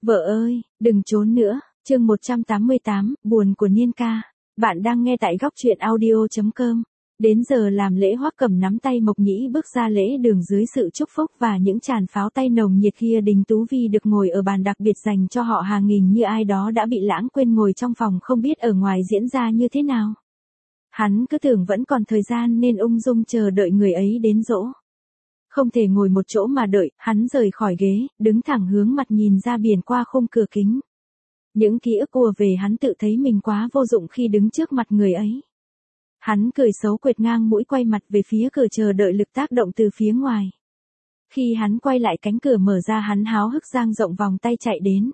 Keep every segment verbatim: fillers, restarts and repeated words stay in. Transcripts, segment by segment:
Vợ ơi, đừng trốn nữa, chương một trăm tám mươi tám, buồn của Niên ca. Bạn đang nghe tại góc truyện audio chấm com. Đến giờ làm lễ Hoắc Cẩm nắm tay Mộc Nhĩ bước ra lễ đường dưới sự chúc phúc và những tràn pháo tay nồng nhiệt kia. Đình Tú Vi được ngồi ở bàn đặc biệt dành cho họ hàng nghìn như ai đó đã bị lãng quên ngồi trong phòng không biết ở ngoài diễn ra như thế nào. Hắn cứ tưởng vẫn còn thời gian nên ung dung chờ đợi người ấy đến dỗ. Không thể ngồi một chỗ mà đợi, hắn rời khỏi ghế, đứng thẳng hướng mặt nhìn ra biển qua khung cửa kính. Những ký ức ùa về hắn tự thấy mình quá vô dụng khi đứng trước mặt người ấy. Hắn cười xấu quệt ngang mũi quay mặt về phía cửa chờ đợi lực tác động từ phía ngoài. Khi hắn quay lại cánh cửa mở ra hắn háo hức dang rộng vòng tay chạy đến.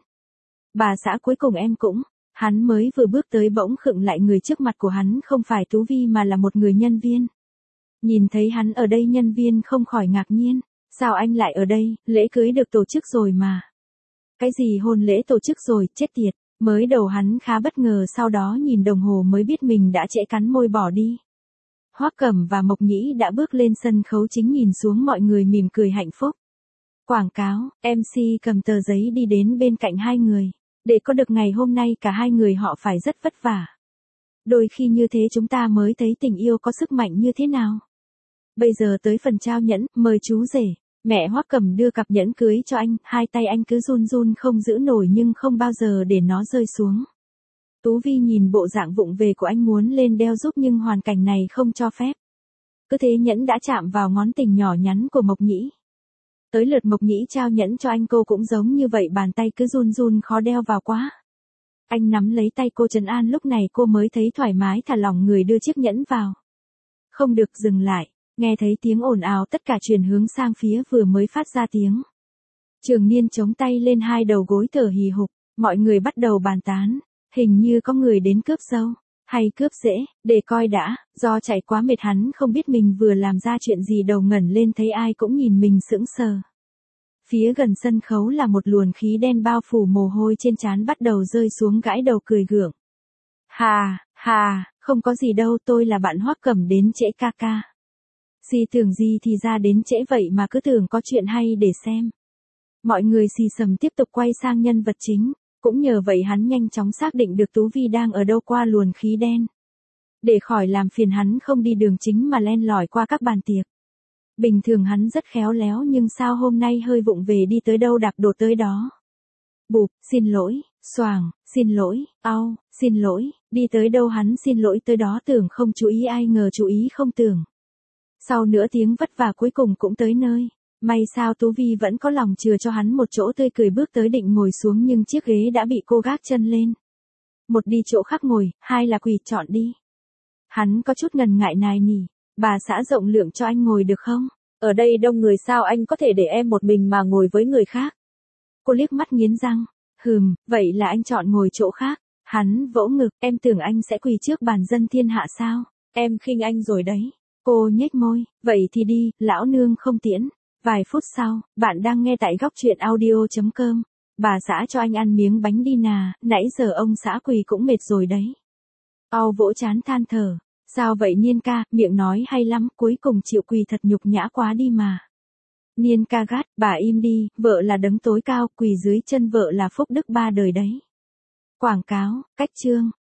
Bà xã cuối cùng em cũng, hắn mới vừa bước tới bỗng khựng lại, người trước mặt của hắn không phải Tú Vi mà là một người nhân viên. Nhìn thấy hắn ở đây nhân viên không khỏi ngạc nhiên, sao anh lại ở đây, lễ cưới được tổ chức rồi mà. Cái gì hôn lễ tổ chức rồi, chết tiệt, mới đầu hắn khá bất ngờ sau đó nhìn đồng hồ mới biết mình đã trễ cắn môi bỏ đi. Hoắc Cẩm và Mộc Nhĩ đã bước lên sân khấu chính nhìn xuống mọi người mỉm cười hạnh phúc. Quảng cáo, em xê cầm tờ giấy đi đến bên cạnh hai người, để có được ngày hôm nay cả hai người họ phải rất vất vả. Đôi khi như thế chúng ta mới thấy tình yêu có sức mạnh như thế nào. Bây giờ tới phần trao nhẫn, mời chú rể. Mẹ Hoắc Cẩm đưa cặp nhẫn cưới cho anh, hai tay anh cứ run run không giữ nổi nhưng không bao giờ để nó rơi xuống. Tú Vi nhìn bộ dạng vụng về của anh muốn lên đeo giúp nhưng hoàn cảnh này không cho phép. Cứ thế nhẫn đã chạm vào ngón tình nhỏ nhắn của Mộc Nhĩ. Tới lượt Mộc Nhĩ trao nhẫn cho anh, cô cũng giống như vậy, bàn tay cứ run run khó đeo vào quá. Anh nắm lấy tay cô trấn an, lúc này cô mới thấy thoải mái thả lỏng người đưa chiếc nhẫn vào. Không được, dừng lại. Nghe thấy tiếng ồn ào tất cả chuyển hướng sang phía vừa mới phát ra tiếng. Trường Niên chống tay lên hai đầu gối thở hì hục, mọi người bắt đầu bàn tán, hình như có người đến cướp dâu, hay cướp rễ, để coi đã, do chạy quá mệt hắn không biết mình vừa làm ra chuyện gì, đầu ngẩng lên thấy ai cũng nhìn mình sững sờ. Phía gần sân khấu là một luồng khí đen bao phủ, mồ hôi trên trán bắt đầu rơi xuống, gãi đầu cười gượng. Hà, hà, không có gì đâu, tôi là bạn Hoắc Cẩm đến trễ ca ca. Xì tưởng gì thì ra đến trễ vậy mà cứ tưởng có chuyện hay để xem. Mọi người xì xầm tiếp tục quay sang nhân vật chính, cũng nhờ vậy hắn nhanh chóng xác định được Tú Vi đang ở đâu qua luồng khí đen. Để khỏi làm phiền hắn không đi đường chính mà len lỏi qua các bàn tiệc. Bình thường hắn rất khéo léo nhưng sao hôm nay hơi vụng về, đi tới đâu đạp đổ tới đó. Bụp, xin lỗi, xoàng, xin lỗi, au, xin lỗi, đi tới đâu hắn xin lỗi tới đó, tưởng không chú ý ai ngờ chú ý không tưởng. Sau nửa tiếng vất vả cuối cùng cũng tới nơi. May sao Tú Vi vẫn có lòng chừa cho hắn một chỗ, tươi cười bước tới định ngồi xuống nhưng chiếc ghế đã bị cô gác chân lên. Một đi chỗ khác ngồi, hai là quỳ, chọn đi. Hắn có chút ngần ngại nài nỉ, bà xã rộng lượng cho anh ngồi được không? Ở đây đông người sao anh có thể để em một mình mà ngồi với người khác? Cô liếc mắt nghiến răng, hừm, vậy là anh chọn ngồi chỗ khác. Hắn vỗ ngực, em tưởng anh sẽ quỳ trước bàn dân thiên hạ sao? Em khinh anh rồi đấy. Cô nhếch môi, vậy thì đi, lão nương không tiễn. Vài phút sau, bạn đang nghe tại góc truyện audio chấm com. Bà xã cho anh ăn miếng bánh đi nà, nãy giờ ông xã quỳ cũng mệt rồi đấy. Au vỗ chán than thở, sao vậy Niên ca, miệng nói hay lắm, cuối cùng chịu quỳ thật nhục nhã quá đi mà. Niên ca gắt, bà im đi, vợ là đấng tối cao, quỳ dưới chân vợ là phúc đức ba đời đấy. Quảng cáo, cách chương.